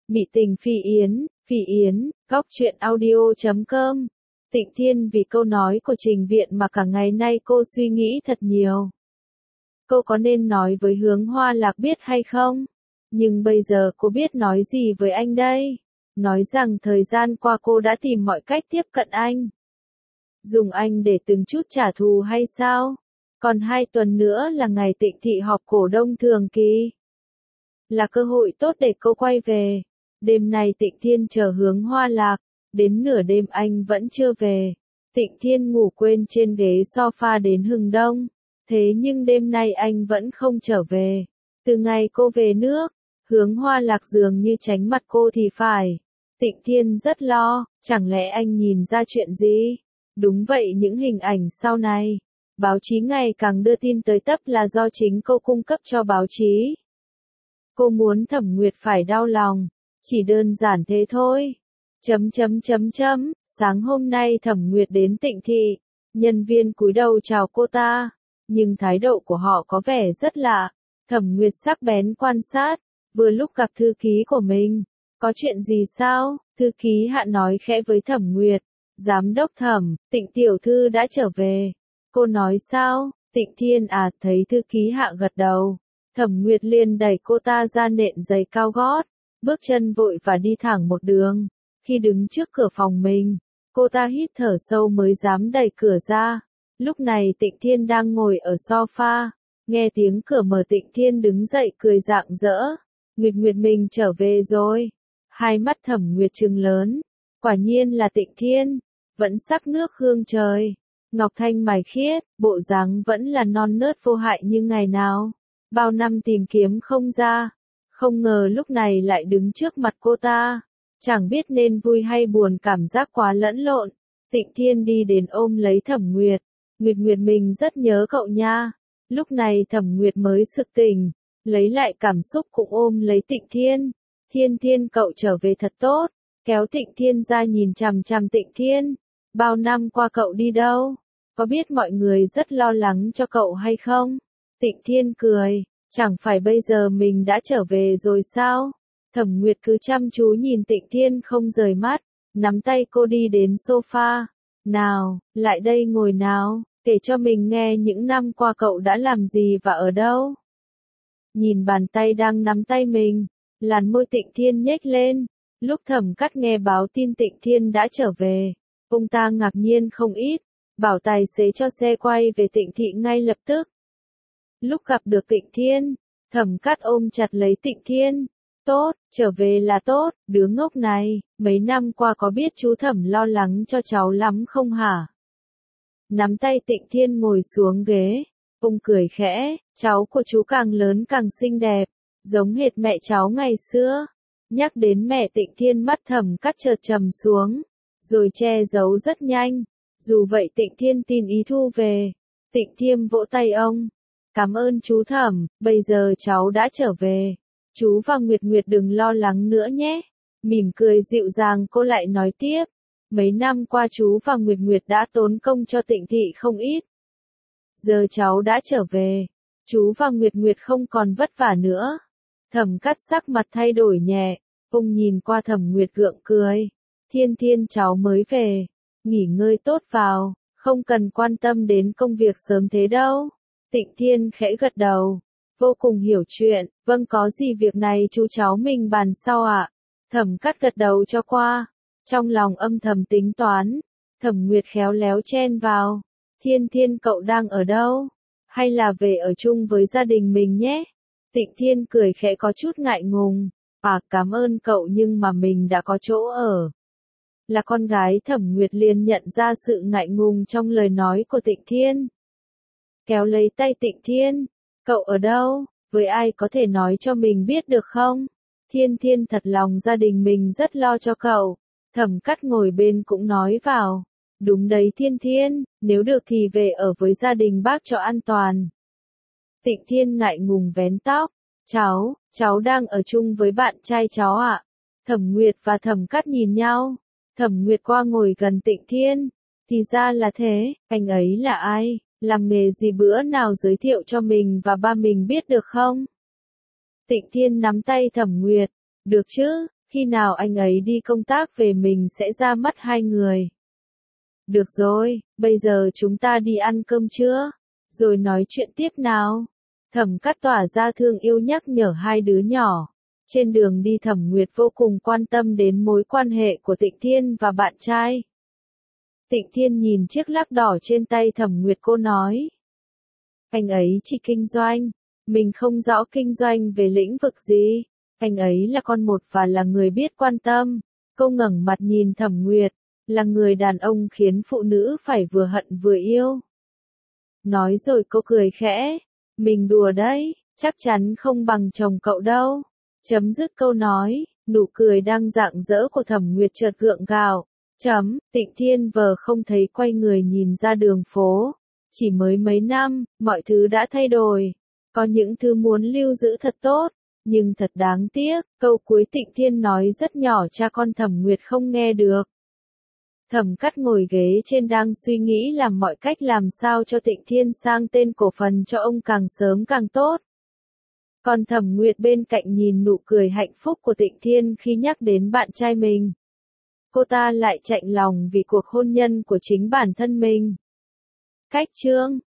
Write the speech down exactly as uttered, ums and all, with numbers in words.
Mị tình Phi Yến, Phi Yến, góc truyện audio chấm com. Tịnh Thiên vì câu nói của Trình Viện mà cả ngày nay cô suy nghĩ thật nhiều. Cô có nên nói với Hướng Hoa Lạc biết hay không? Nhưng bây giờ cô biết nói gì với anh đây? Nói rằng thời gian qua cô đã tìm mọi cách tiếp cận anh. Dùng anh để từng chút trả thù hay sao? Còn hai tuần nữa là ngày Tịnh thị họp cổ đông thường kỳ. Là cơ hội tốt để cô quay về. Đêm nay Tịnh Thiên chờ Hướng Hoa Lạc. Đến nửa đêm anh vẫn chưa về. Tịnh Thiên ngủ quên trên ghế sofa đến hừng đông. Thế nhưng đêm nay anh vẫn không trở về. Từ ngày cô về nước, Hướng Hoa Lạc dường như tránh mặt cô thì phải. Tịnh Thiên rất lo, chẳng lẽ anh nhìn ra chuyện gì? Đúng vậy, những hình ảnh sau này, báo chí ngày càng đưa tin tới tấp là do chính cô cung cấp cho báo chí. Cô muốn Thẩm Nguyệt phải đau lòng, chỉ đơn giản thế thôi. Chấm chấm chấm chấm, sáng hôm nay Thẩm Nguyệt đến Tịnh thị, nhân viên cúi đầu chào cô ta, nhưng thái độ của họ có vẻ rất lạ. Thẩm Nguyệt sắc bén quan sát, vừa lúc gặp thư ký của mình. Có chuyện gì sao? Thư ký Hạ nói khẽ với Thẩm Nguyệt. Giám đốc Thẩm, Tịnh tiểu thư đã trở về. Cô nói sao? Tịnh Thiên à, thấy thư ký Hạ gật đầu. Thẩm Nguyệt liền đẩy cô ta ra nện giày cao gót, bước chân vội và đi thẳng một đường. Khi đứng trước cửa phòng mình, cô ta hít thở sâu mới dám đẩy cửa ra. Lúc này Tịnh Thiên đang ngồi ở sofa, nghe tiếng cửa mở Tịnh Thiên đứng dậy cười rạng rỡ. Nguyệt Nguyệt mình trở về rồi. Hai mắt Thẩm Nguyệt trừng lớn. Quả nhiên là Tịnh Thiên, vẫn sắc nước hương trời. Ngọc thanh mày khiết, bộ dáng vẫn là non nớt vô hại như ngày nào. Bao năm tìm kiếm không ra, không ngờ lúc này lại đứng trước mặt cô ta. Chẳng biết nên vui hay buồn, cảm giác quá lẫn lộn. Tịnh Thiên đi đến ôm lấy Thẩm Nguyệt. Nguyệt Nguyệt mình rất nhớ cậu nha. Lúc này Thẩm Nguyệt mới sực tỉnh, lấy lại cảm xúc cũng ôm lấy Tịnh Thiên. Thiên Thiên cậu trở về thật tốt. Kéo Tịnh Thiên ra nhìn chằm chằm Tịnh Thiên. Bao năm qua cậu đi đâu? Có biết mọi người rất lo lắng cho cậu hay không? Tịnh Thiên cười, chẳng phải bây giờ mình đã trở về rồi sao? Thẩm Nguyệt cứ chăm chú nhìn Tịnh Thiên không rời mắt, nắm tay cô đi đến sofa. Nào, lại đây ngồi nào, kể cho mình nghe những năm qua cậu đã làm gì và ở đâu. Nhìn bàn tay đang nắm tay mình, làn môi Tịnh Thiên nhếch lên. Lúc Thẩm Cắt nghe báo tin Tịnh Thiên đã trở về, ông ta ngạc nhiên không ít, bảo tài xế cho xe quay về Tịnh thị ngay lập tức. Lúc gặp được Tịnh Thiên, Thẩm Cắt ôm chặt lấy Tịnh Thiên. Tốt, trở về là tốt, đứa ngốc này, mấy năm qua có biết chú Thẩm lo lắng cho cháu lắm không hả? Nắm tay Tịnh Thiên ngồi xuống ghế, ông cười khẽ, cháu của chú càng lớn càng xinh đẹp, giống hệt mẹ cháu ngày xưa. Nhắc đến mẹ Tịnh Thiên mắt Thẩm Cắt chợt trầm xuống, rồi che giấu rất nhanh. Dù vậy Tịnh Thiên tin ý thu về. Tịnh Thiên vỗ tay ông. Cảm ơn chú Thẩm, bây giờ cháu đã trở về. Chú và Nguyệt Nguyệt đừng lo lắng nữa nhé. Mỉm cười dịu dàng cô lại nói tiếp. Mấy năm qua chú và Nguyệt Nguyệt đã tốn công cho Tịnh thị không ít. Giờ cháu đã trở về, chú và Nguyệt Nguyệt không còn vất vả nữa. Thẩm Cắt sắc mặt thay đổi nhẹ, ông nhìn qua Thẩm Nguyệt gượng cười. Thiên Thiên cháu mới về, nghỉ ngơi tốt vào, không cần quan tâm đến công việc sớm thế đâu. Tịnh Thiên khẽ gật đầu, vô cùng hiểu chuyện. Vâng, có gì việc này chú cháu mình bàn sau ạ. À? Thẩm Cắt gật đầu cho qua, trong lòng âm thầm tính toán. Thẩm Nguyệt khéo léo chen vào. Thiên Thiên cậu đang ở đâu? Hay là về ở chung với gia đình mình nhé? Tịnh Thiên cười khẽ có chút ngại ngùng. À, cảm ơn cậu nhưng mà mình đã có chỗ ở. Là con gái Thẩm Nguyệt liền nhận ra sự ngại ngùng trong lời nói của Tịnh Thiên. Kéo lấy tay Tịnh Thiên. Cậu ở đâu? Với ai có thể nói cho mình biết được không? Thiên Thiên thật lòng gia đình mình rất lo cho cậu. Thẩm Cắt ngồi bên cũng nói vào. Đúng đấy Thiên Thiên, nếu được thì về ở với gia đình bác cho an toàn. Tịnh Thiên ngại ngùng vén tóc. Cháu, cháu đang ở chung với bạn trai cháu ạ. À? Thẩm Nguyệt và Thẩm Cắt nhìn nhau. Thẩm Nguyệt qua ngồi gần Tịnh Thiên. Thì ra là thế, anh ấy là ai, làm nghề gì bữa nào giới thiệu cho mình và ba mình biết được không? Tịnh Thiên nắm tay Thẩm Nguyệt. Được chứ, Khi nào anh ấy đi công tác về mình sẽ ra mắt hai người. Được rồi, bây giờ chúng ta đi ăn cơm chưa? Rồi nói chuyện tiếp nào. Thẩm Cát tỏa ra thương yêu nhắc nhở hai đứa nhỏ. Trên đường đi Thẩm Nguyệt vô cùng quan tâm đến mối quan hệ của Tịnh Thiên và bạn trai. Tịnh Thiên nhìn chiếc lắc đỏ trên tay Thẩm Nguyệt, cô nói. Anh ấy chỉ kinh doanh, mình không rõ kinh doanh về lĩnh vực gì. Anh ấy là con một và là người biết quan tâm. Cô ngẩng mặt nhìn Thẩm Nguyệt, là người đàn ông khiến phụ nữ phải vừa hận vừa yêu. Nói rồi cô cười khẽ, mình đùa đấy, chắc chắn không bằng chồng cậu đâu. Chấm dứt câu nói, nụ cười đang rạng rỡ của Thẩm Nguyệt chợt gượng gạo. Chấm, Tịnh Thiên vờ không thấy quay người nhìn ra đường phố. Chỉ mới mấy năm, mọi thứ đã thay đổi. Có những thứ muốn lưu giữ thật tốt, nhưng thật đáng tiếc, câu cuối Tịnh Thiên nói rất nhỏ cha con Thẩm Nguyệt không nghe được. Thẩm Cát ngồi ghế trên đang suy nghĩ làm mọi cách làm sao cho Tịnh Thiên sang tên cổ phần cho ông càng sớm càng tốt. Còn Thẩm Nguyệt bên cạnh nhìn nụ cười hạnh phúc của Tịnh Thiên khi nhắc đến bạn trai mình. Cô ta lại chạnh lòng vì cuộc hôn nhân của chính bản thân mình. Cách chương